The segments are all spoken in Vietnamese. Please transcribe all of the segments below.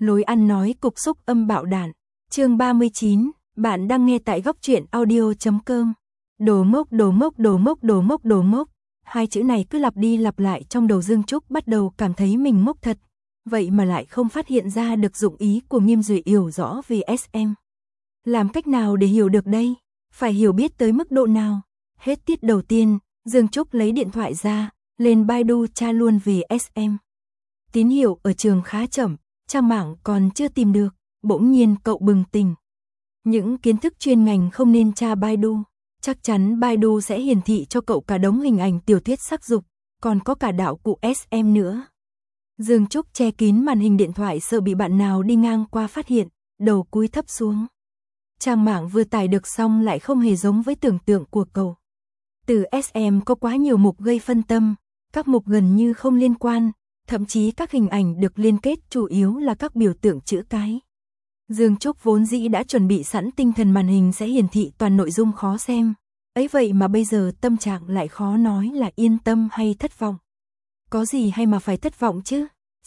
Lối ăn nói cục xúc âm bạo đản. Chương 39, bạn đang nghe tại góc truyện audio.com. Đồ ngốc, đồ ngốc, đồ ngốc, đồ ngốc, đồ ngốc. Hai chữ này cứ lặp đi lặp lại trong đầu Dương Trúc, bắt đầu cảm thấy mình ngốc thật. Vậy mà lại không phát hiện ra được dụng ý của Nghiêm Duệ hiểu rõ về SM. Làm cách nào để hiểu được đây? Phải hiểu biết tới mức độ nào? Hết tiết đầu tiên, Dương Trúc lấy điện thoại ra, lên Baidu tra luôn về SM. Tín hiệu ở trường khá chậm, trang mạng còn chưa tìm được, bỗng nhiên cậu bừng tỉnh. Những kiến thức chuyên ngành không nên tra Baidu, chắc chắn Baidu sẽ hiển thị cho cậu cả đống hình ảnh tiểu thuyết sắc dục, còn có cả đạo cụ SM nữa. Dương Trúc che kín màn hình điện thoại sợ bị bạn nào đi ngang qua phát hiện, đầu cúi thấp xuống. Trang mạng vừa tải được xong lại không hề giống với tưởng tượng của cậu. Từ SM có quá nhiều mục gây phân tâm, các mục gần như không liên quan, thậm chí các hình ảnh được liên kết chủ yếu là các biểu tượng chữ cái. Dương Trúc vốn dĩ đã chuẩn bị sẵn tinh thần màn hình sẽ hiển thị toàn nội dung khó xem. Ấy vậy mà bây giờ tâm trạng lại khó nói là yên tâm hay thất vọng. Có gì hay mà phải thất vọng chứ?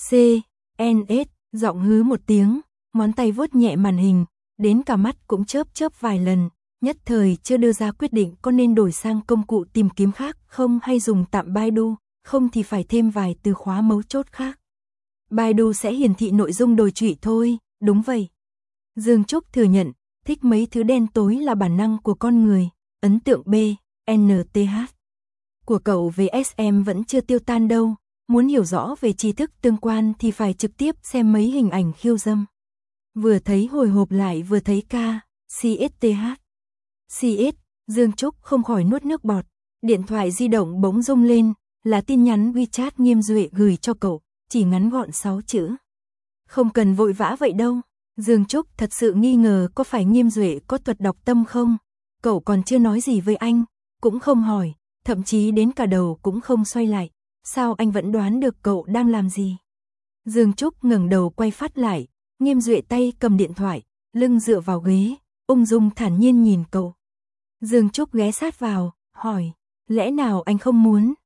CNS, giọng hứ một tiếng, ngón tay vuốt nhẹ màn hình, đến cả mắt cũng chớp chớp vài lần, nhất thời chưa đưa ra quyết định có nên đổi sang công cụ tìm kiếm khác không hay dùng tạm Baidu, không thì phải thêm vài từ khóa mấu chốt khác. Baidu sẽ hiển thị nội dung đồi trụy thôi, đúng vậy. Dương Trúc thừa nhận, thích mấy thứ đen tối là bản năng của con người, ấn tượng B, NTH. Của cậu về SM vẫn chưa tiêu tan đâu, muốn hiểu rõ về tri thức tương quan thì phải trực tiếp xem mấy hình ảnh khiêu dâm. Vừa thấy hồi hộp lại vừa thấy CSTH. CS, Dương Trúc không khỏi nuốt nước bọt, điện thoại di động bỗng rung lên, là tin nhắn WeChat Nghiêm Duệ gửi cho cậu, chỉ ngắn gọn 6 chữ. Không cần vội vã vậy đâu. Dương Trúc thật sự nghi ngờ có phải Nghiêm Duệ có thuật đọc tâm không? Cậu còn chưa nói gì với anh, cũng không hỏi, thậm chí đến cả đầu cũng không xoay lại. Sao anh vẫn đoán được cậu đang làm gì? Dương Trúc ngẩng đầu quay phát lại, Nghiêm Duệ tay cầm điện thoại, lưng dựa vào ghế, ung dung thản nhiên nhìn cậu. Dương Trúc ghé sát vào, hỏi, lẽ nào anh không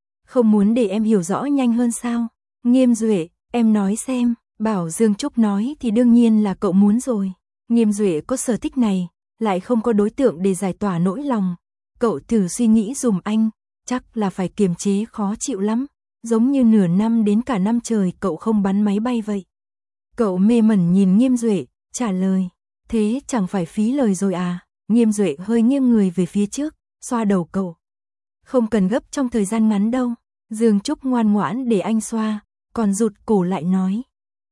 muốn để em hiểu rõ nhanh hơn sao? Nghiêm Duệ, em nói xem. Bảo Dương Trúc nói thì đương nhiên là cậu muốn rồi. Nghiêm Duệ có sở thích này, lại không có đối tượng để giải tỏa nỗi lòng. Cậu thử suy nghĩ dùm anh, chắc là phải kiềm chế khó chịu lắm, giống như nửa năm đến cả năm trời cậu không bắn máy bay vậy. Cậu mê mẩn nhìn Nghiêm Duệ, trả lời, thế chẳng phải phí lời rồi à? Nghiêm Duệ hơi nghiêng người về phía trước, xoa đầu cậu. Không cần gấp trong thời gian ngắn đâu. Dương Trúc ngoan ngoãn để anh xoa, còn rụt cổ lại nói.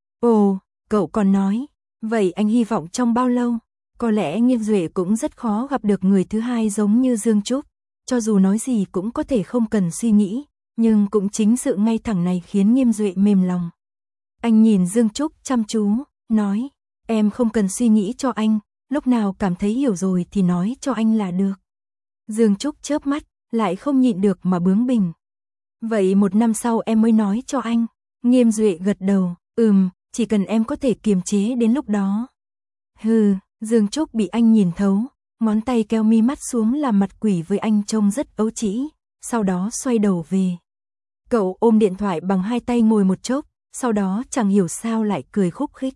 Ồ, cậu còn nói, vậy anh hy vọng trong bao lâu? Có lẽ Nghiêm Duệ cũng rất khó gặp được người thứ hai giống như Dương Trúc, cho dù nói gì cũng có thể không cần suy nghĩ, nhưng cũng chính sự ngay thẳng này khiến Nghiêm Duệ mềm lòng. Anh nhìn Dương Trúc chăm chú, nói, em không cần suy nghĩ cho anh, lúc nào cảm thấy hiểu rồi thì nói cho anh là được. Dương Trúc chớp mắt, lại không nhịn được mà bướng bỉnh. Vậy 1 năm sau em mới nói cho anh. Nghiêm Duệ gật đầu, chỉ cần em có thể kiềm chế đến lúc đó. Hừ, Dương Trúc bị anh nhìn thấu, ngón tay kéo mi mắt xuống làm mặt quỷ với anh trông rất ấu trĩ, sau đó xoay đầu về. Cậu ôm điện thoại bằng 2 tay ngồi một chốc, sau đó chẳng hiểu sao lại cười khúc khích.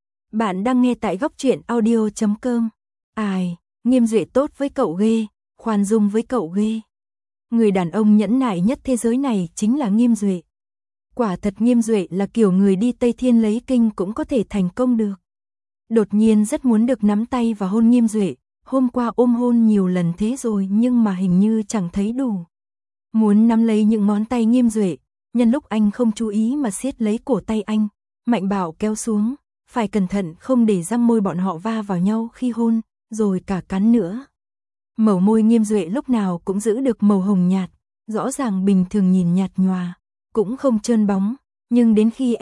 Bạn đang nghe tại góc truyện audio.com. Ai, Nghiêm Duệ tốt với cậu ghê, khoan dung với cậu ghê. Người đàn ông nhẫn nại nhất thế giới này chính là Nghiêm Duệ. Quả thật Nghiêm Duệ là kiểu người đi Tây Thiên lấy kinh cũng có thể thành công được. Đột nhiên rất muốn được nắm tay và hôn Nghiêm Duệ, hôm qua ôm hôn nhiều lần thế rồi nhưng mà hình như chẳng thấy đủ. Muốn nắm lấy những ngón tay Nghiêm Duệ, nhân lúc anh không chú ý mà siết lấy cổ tay anh, mạnh bạo kéo xuống, phải cẩn thận không để răng môi bọn họ va vào nhau khi hôn, rồi cả cắn nữa. Màu môi Nghiêm Duệ lúc nào cũng giữ được màu hồng nhạt, rõ ràng bình thường nhìn nhạt nhòa, cũng không trơn bóng, nhưng đến khi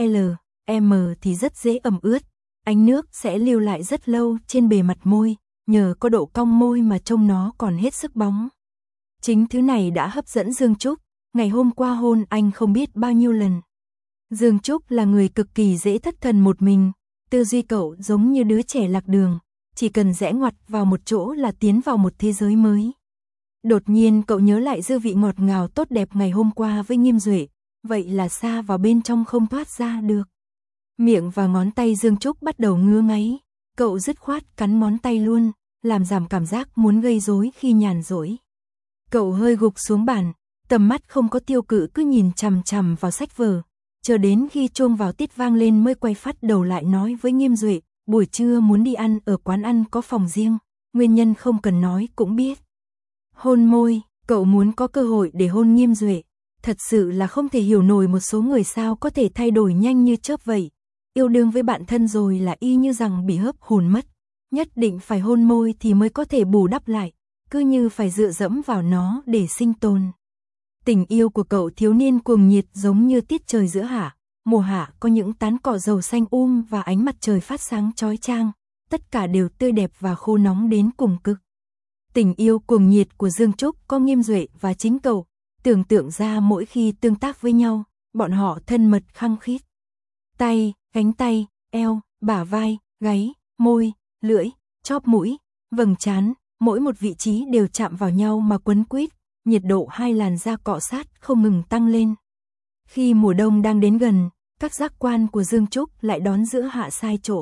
M thì rất dễ ẩm ướt, ánh nước sẽ lưu lại rất lâu trên bề mặt môi, nhờ có độ cong môi mà trông nó còn hết sức bóng. Chính thứ này đã hấp dẫn Dương Trúc, ngày hôm qua hôn anh không biết bao nhiêu lần. Dương Trúc là người cực kỳ dễ thất thần một mình, tư duy cậu giống như đứa trẻ lạc đường, chỉ cần rẽ ngoặt vào một chỗ là tiến vào một thế giới mới. Đột nhiên cậu nhớ lại dư vị ngọt ngào tốt đẹp ngày hôm qua với Nghiêm Duệ, vậy là xa vào bên trong không thoát ra được. Miệng và ngón tay Dương Trúc bắt đầu ngứa ngáy, cậu dứt khoát cắn ngón tay luôn, làm giảm cảm giác muốn gây rối khi nhàn rỗi. Cậu hơi gục xuống bàn, tầm mắt không có tiêu cự cứ nhìn chằm chằm vào sách vở, chờ đến khi chuông vào tiết vang lên mới quay phát đầu lại nói với Nghiêm Duệ, buổi trưa muốn đi ăn ở quán ăn có phòng riêng, nguyên nhân không cần nói cũng biết. Hôn môi, cậu muốn có cơ hội để hôn Nghiêm Duệ, thật sự là không thể hiểu nổi một số người sao có thể thay đổi nhanh như chớp vậy. Yêu đương với bạn thân rồi là y như rằng bị hớp hồn mất, nhất định phải hôn môi thì mới có thể bù đắp lại, cứ như phải dựa dẫm vào nó để sinh tồn. Tình yêu của cậu thiếu niên cuồng nhiệt giống như tiết trời giữa hạ, mùa hạ có những tán cỏ dầu xanh và ánh mặt trời phát sáng chói chang, tất cả đều tươi đẹp và khô nóng đến cùng cực. Tình yêu cuồng nhiệt của Dương Trúc có Nghiêm Duệ và chính cậu, tưởng tượng ra mỗi khi tương tác với nhau, bọn họ thân mật khăng khít. Tay, cánh tay, eo, bả vai, gáy, môi, lưỡi, chóp mũi, vầng trán, mỗi một vị trí đều chạm vào nhau mà quấn quýt, nhiệt độ hai làn da cọ sát không ngừng tăng lên. Khi mùa đông đang đến gần, các giác quan của Dương Trúc lại đón giữa hạ sai chỗ.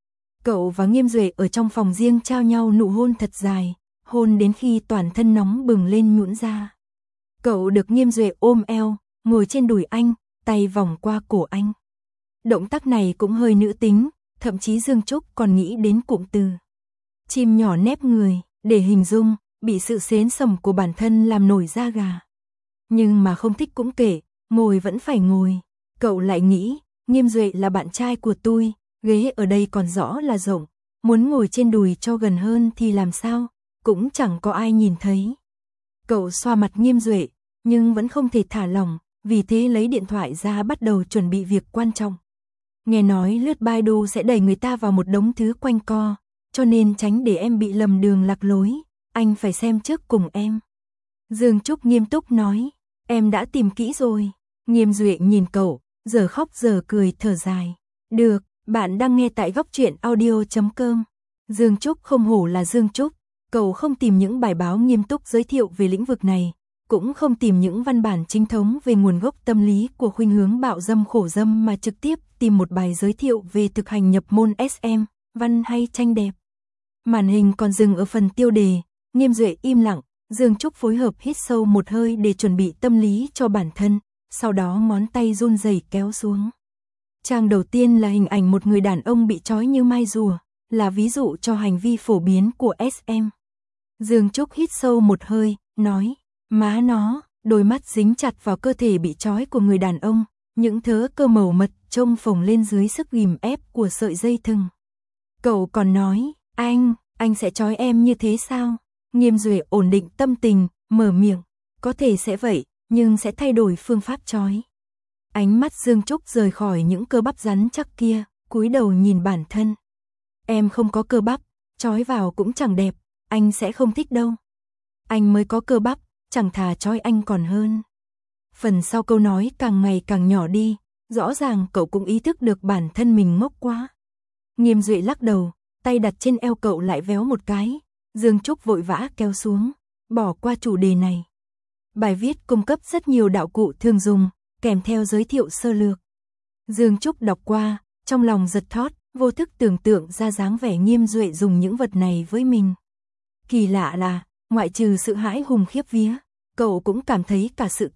Cậu và Nghiêm Duệ ở trong phòng riêng trao nhau nụ hôn thật dài, hôn đến khi toàn thân nóng bừng lên nhũn ra. Cậu được Nghiêm Duệ ôm eo, ngồi trên đùi anh, tay vòng qua cổ anh. Động tác này cũng hơi nữ tính, thậm chí Dương Trúc còn nghĩ đến cụm từ chim nhỏ nép người, để hình dung, bị sự xến sầm của bản thân làm nổi da gà. Nhưng mà không thích cũng kể, ngồi vẫn phải ngồi. Cậu lại nghĩ, Nghiêm Duệ là bạn trai của tôi, ghế ở đây còn rõ là rộng, muốn ngồi trên đùi cho gần hơn thì làm sao, cũng chẳng có ai nhìn thấy. Cậu xoa mặt Nghiêm Duệ, nhưng vẫn không thể thả lỏng, vì thế lấy điện thoại ra bắt đầu chuẩn bị việc quan trọng. Nghe nói lướt Baidu sẽ đẩy người ta vào một đống thứ quanh co, cho nên tránh để em bị lầm đường lạc lối, anh phải xem trước cùng em. Dương Trúc nghiêm túc nói, em đã tìm kỹ rồi. Nghiêm Duệ nhìn cậu, giờ khóc giờ cười thở dài. Được, bạn đang nghe tại góc truyện audio.com. Dương Trúc không hổ là Dương Trúc, cậu không tìm những bài báo nghiêm túc giới thiệu về lĩnh vực này, cũng không tìm những văn bản chính thống về nguồn gốc tâm lý của khuynh hướng bạo dâm khổ dâm mà trực tiếp tìm một bài giới thiệu về thực hành nhập môn SM, văn hay tranh đẹp. Màn hình còn dừng ở phần tiêu đề, Nghiêm Duệ im lặng, Dương Trúc phối hợp hít sâu một hơi để chuẩn bị tâm lý cho bản thân, sau đó ngón tay run rẩy kéo xuống. Trang đầu tiên là hình ảnh một người đàn ông bị trói như mai rùa, là ví dụ cho hành vi phổ biến của SM. Dương Trúc hít sâu một hơi, nói, má nó, đôi mắt dính chặt vào cơ thể bị trói của người đàn ông, những thớ cơ màu mật trông phồng lên dưới sức ghìm ép của sợi dây thừng. Cậu còn nói, anh sẽ trói em như thế sao? Nghiêm Duệ ổn định tâm tình, mở miệng, có thể sẽ vậy, nhưng sẽ thay đổi phương pháp trói. Ánh mắt Dương Trúc rời khỏi những cơ bắp rắn chắc kia, cúi đầu nhìn bản thân. Em không có cơ bắp, trói vào cũng chẳng đẹp, anh sẽ không thích đâu. Anh mới có cơ bắp, chẳng thà trói anh còn hơn. Phần sau câu nói càng ngày càng nhỏ đi, rõ ràng cậu cũng ý thức được bản thân mình ngốc quá. Nghiêm Duệ lắc đầu, tay đặt trên eo cậu lại véo một cái. Dương Trúc vội vã kéo xuống, bỏ qua chủ đề này. Bài viết cung cấp rất nhiều đạo cụ thường dùng, kèm theo giới thiệu sơ lược. Dương Trúc đọc qua, trong lòng giật thót, vô thức tưởng tượng ra dáng vẻ Nghiêm Duệ dùng những vật này với mình. Kỳ lạ là, ngoại trừ sự hãi hùng khiếp vía, cậu cũng cảm thấy cả sự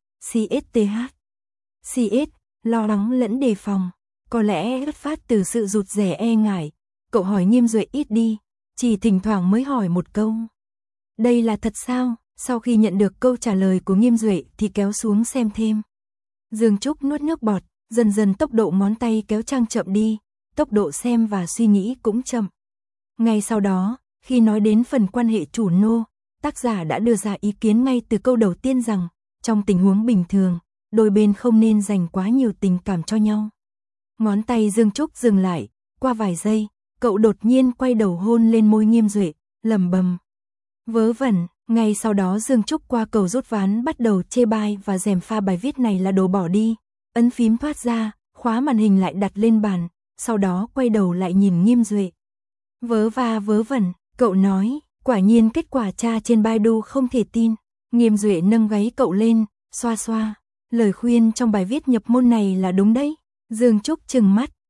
CS, lo lắng lẫn đề phòng, có lẽ xuất phát từ sự rụt rè e ngại. Cậu hỏi Nghiêm Duệ ít đi, chỉ thỉnh thoảng mới hỏi một câu. Đây là thật sao? Sau khi nhận được câu trả lời của Nghiêm Duệ thì kéo xuống xem thêm. Dương Trúc nuốt nước bọt, dần dần tốc độ ngón tay kéo trang chậm đi, tốc độ xem và suy nghĩ cũng chậm. Ngay sau đó, khi nói đến phần quan hệ chủ nô, tác giả đã đưa ra ý kiến ngay từ câu đầu tiên rằng, trong tình huống bình thường, đôi bên không nên dành quá nhiều tình cảm cho nhau. Ngón tay Dương Trúc dừng lại, qua vài giây, cậu đột nhiên quay đầu hôn lên môi Nghiêm Duệ, lẩm bẩm. Vớ vẩn, ngay sau đó Dương Trúc qua cầu rút ván bắt đầu chê bai và gièm pha bài viết này là đồ bỏ đi, ấn phím thoát ra, khóa màn hình lại đặt lên bàn, sau đó quay đầu lại nhìn Nghiêm Duệ. Vớ vẩn, cậu nói, quả nhiên kết quả tra trên Baidu không thể tin. Nghiêm Duệ nâng gáy cậu lên, xoa xoa, lời khuyên trong bài viết nhập môn này là đúng đấy. Dương Trúc trừng mắt,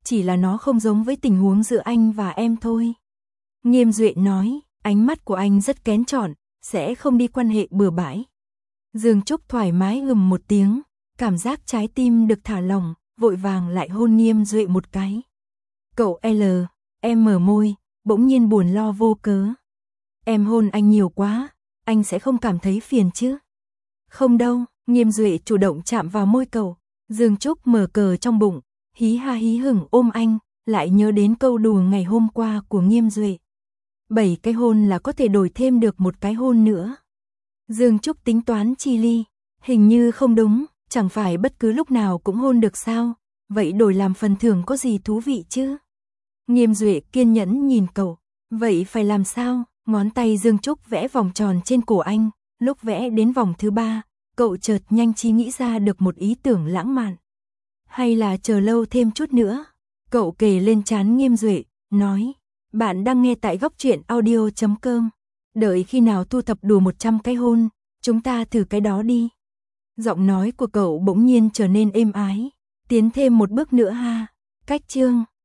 chỉ là nó không giống với tình huống giữa anh và em thôi. Nghiêm Duệ nói, ánh mắt của anh rất kén chọn, sẽ không đi quan hệ bừa bãi. Dương Trúc thoải mái một tiếng, cảm giác trái tim được thả lỏng, vội vàng lại hôn Nghiêm Duệ một cái. Cậu em mở môi, bỗng nhiên buồn lo vô cớ. Em hôn anh nhiều quá, anh sẽ không cảm thấy phiền chứ? Không đâu, Nghiêm Duệ chủ động chạm vào môi cậu. Dương Trúc mở cờ trong bụng, hí ha hí hửng ôm anh, lại nhớ đến câu đùa ngày hôm qua của Nghiêm Duệ. 7 cái hôn là có thể đổi thêm được một cái hôn nữa. Dương Trúc tính toán chi ly, hình như không đúng, chẳng phải bất cứ lúc nào cũng hôn được sao, vậy đổi làm phần thưởng có gì thú vị chứ? Nghiêm Duệ kiên nhẫn nhìn cậu, vậy phải làm sao? Ngón tay Dương Trúc vẽ vòng tròn trên cổ anh, lúc vẽ đến vòng thứ 3, cậu chợt nhanh trí nghĩ ra được một ý tưởng lãng mạn. Hay là chờ lâu thêm chút nữa? Cậu kề lên trán Nghiêm Duệ, nói, bạn đang nghe tại goctruyện.audio.com. Đợi khi nào thu thập đủ 100 cái hôn, chúng ta thử cái đó đi. Giọng nói của cậu bỗng nhiên trở nên êm ái, tiến thêm một bước nữa ha. Cách chương